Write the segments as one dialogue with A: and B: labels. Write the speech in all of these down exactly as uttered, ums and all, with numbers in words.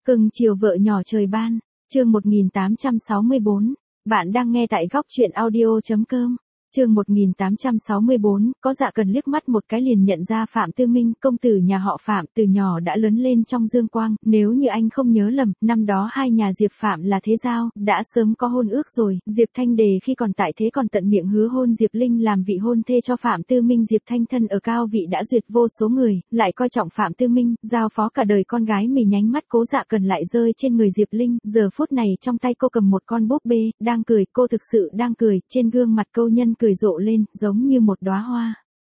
A: Cưng chiều vợ nhỏ trời ban, chương một nghìn tám trăm sáu mươi bốn, bạn đang nghe tại góc truyện audio.com. Chương một nghìn tám trăm sáu mươi bốn, có Dạ Cần liếc mắt một cái liền nhận ra Phạm Tư Minh, công tử nhà họ Phạm, từ nhỏ đã lớn lên trong dương quang, nếu như anh không nhớ lầm, năm đó hai nhà Diệp Phạm là thế giao, đã sớm có hôn ước rồi, Diệp Thanh Đề khi còn tại thế còn tận miệng hứa hôn Diệp Linh làm vị hôn thê cho Phạm Tư Minh. Diệp Thanh thân ở cao vị đã duyệt vô số người, lại coi trọng Phạm Tư Minh, giao phó cả đời con gái mình. Nhánh mắt Cố Dạ Cần lại rơi trên người Diệp Linh, giờ phút này trong tay cô cầm một con búp bê, đang cười, cô thực sự đang cười, trên gương mặt câu nhân cười rộ lên, giống như một đóa hoa.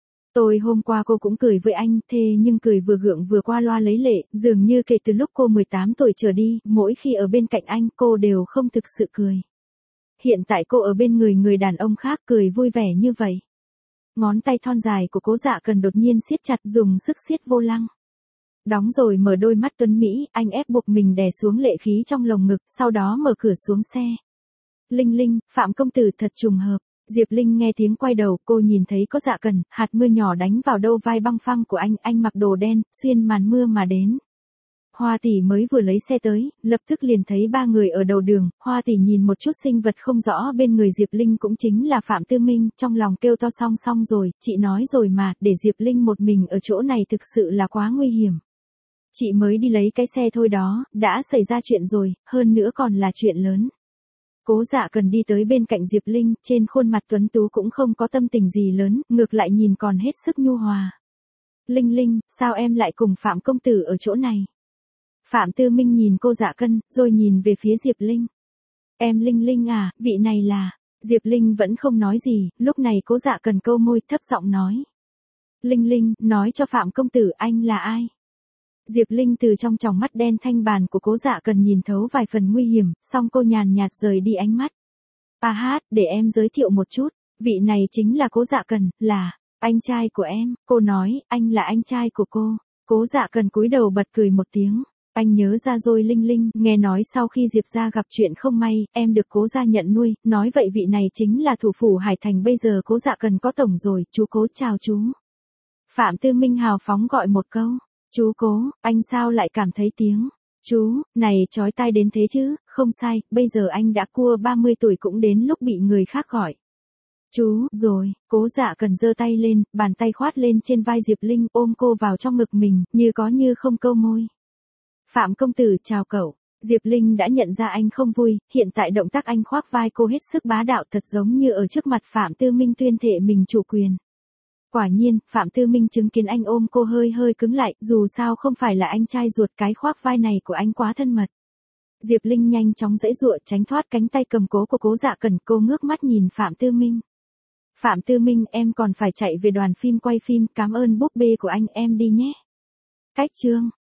A: Tôi hôm qua cô cũng cười với anh, thế nhưng cười vừa gượng vừa qua loa lấy lệ, dường như kể từ lúc cô mười tám tuổi trở đi, mỗi khi ở bên cạnh anh cô đều không thực sự cười. Hiện tại cô ở bên người người đàn ông khác cười vui vẻ như vậy. Ngón tay thon dài của Cố Dạ Cần đột nhiên siết chặt, dùng sức siết vô lăng. Đóng rồi mở đôi mắt tuấn Mỹ, anh ép buộc mình đè xuống lệ khí trong lồng ngực, sau đó mở cửa xuống xe. Linh Linh, Phạm công tử thật trùng hợp. Diệp Linh nghe tiếng quay đầu, cô nhìn thấy có Dạ Cần, hạt mưa nhỏ đánh vào đâu vai băng phăng của anh, anh mặc đồ đen, xuyên màn mưa mà đến. Hoa tỷ mới vừa lấy xe tới, lập tức liền thấy ba người ở đầu đường, Hoa tỷ nhìn một chút sinh vật không rõ bên người Diệp Linh cũng chính là Phạm Tư Minh, trong lòng kêu to song song rồi, chị nói rồi mà, để Diệp Linh một mình ở chỗ này thực sự là quá nguy hiểm. Chị mới đi lấy cái xe thôi đó, đã xảy ra chuyện rồi, hơn nữa còn là chuyện lớn. Cố Dạ Cần đi tới bên cạnh Diệp Linh, trên khuôn mặt tuấn tú cũng không có tâm tình gì lớn, ngược lại nhìn còn hết sức nhu hòa. Linh Linh, sao em lại cùng Phạm công tử ở chỗ này? Phạm Tư Minh nhìn cô Dạ Cần, rồi nhìn về phía Diệp Linh. Em Linh Linh à, vị này là... Diệp Linh vẫn không nói gì, lúc này Cố Dạ Cần câu môi, thấp giọng nói. Linh Linh, nói cho Phạm công tử anh là ai? Diệp Linh từ trong tròng mắt đen thanh bàn của Cố Dạ Cần nhìn thấu vài phần nguy hiểm, song cô nhàn nhạt rời đi ánh mắt. À hát, để em giới thiệu một chút, vị này chính là Cố Dạ Cần, là anh trai của em. Cô nói, anh là anh trai của cô. Cố Dạ Cần cúi đầu bật cười một tiếng. Anh nhớ ra rồi Linh Linh, nghe nói sau khi Diệp gia gặp chuyện không may, em được Cố gia nhận nuôi, nói vậy vị này chính là thủ phủ Hải Thành, bây giờ Cố Dạ Cần có tổng rồi, chú Cố chào chú. Phạm Tư Minh hào phóng gọi một câu. Chú Cố, anh sao lại cảm thấy tiếng chú này chói tai đến thế chứ? Không sai, bây giờ anh đã cua ba mươi tuổi cũng đến lúc bị người khác gọi chú rồi. Cố Dạ Cần giơ tay lên, bàn tay khoát lên trên vai Diệp Linh, ôm cô vào trong ngực mình, như có như không câu môi. Phạm công tử chào cậu. Diệp Linh đã nhận ra anh không vui, hiện tại động tác anh khoác vai cô hết sức bá đạo, thật giống như ở trước mặt Phạm Tư Minh tuyên thệ mình chủ quyền. Quả nhiên, Phạm Tư Minh chứng kiến anh ôm cô hơi hơi cứng lại, dù sao không phải là anh trai ruột, cái khoác vai này của anh quá thân mật. Diệp Linh nhanh chóng giãy giụa tránh thoát cánh tay cầm cố của Cố Dạ Cần, cô ngước mắt nhìn Phạm Tư Minh. Phạm Tư Minh, em còn phải chạy về đoàn phim quay phim, cảm ơn búp bê của anh, em đi nhé. Cách chương.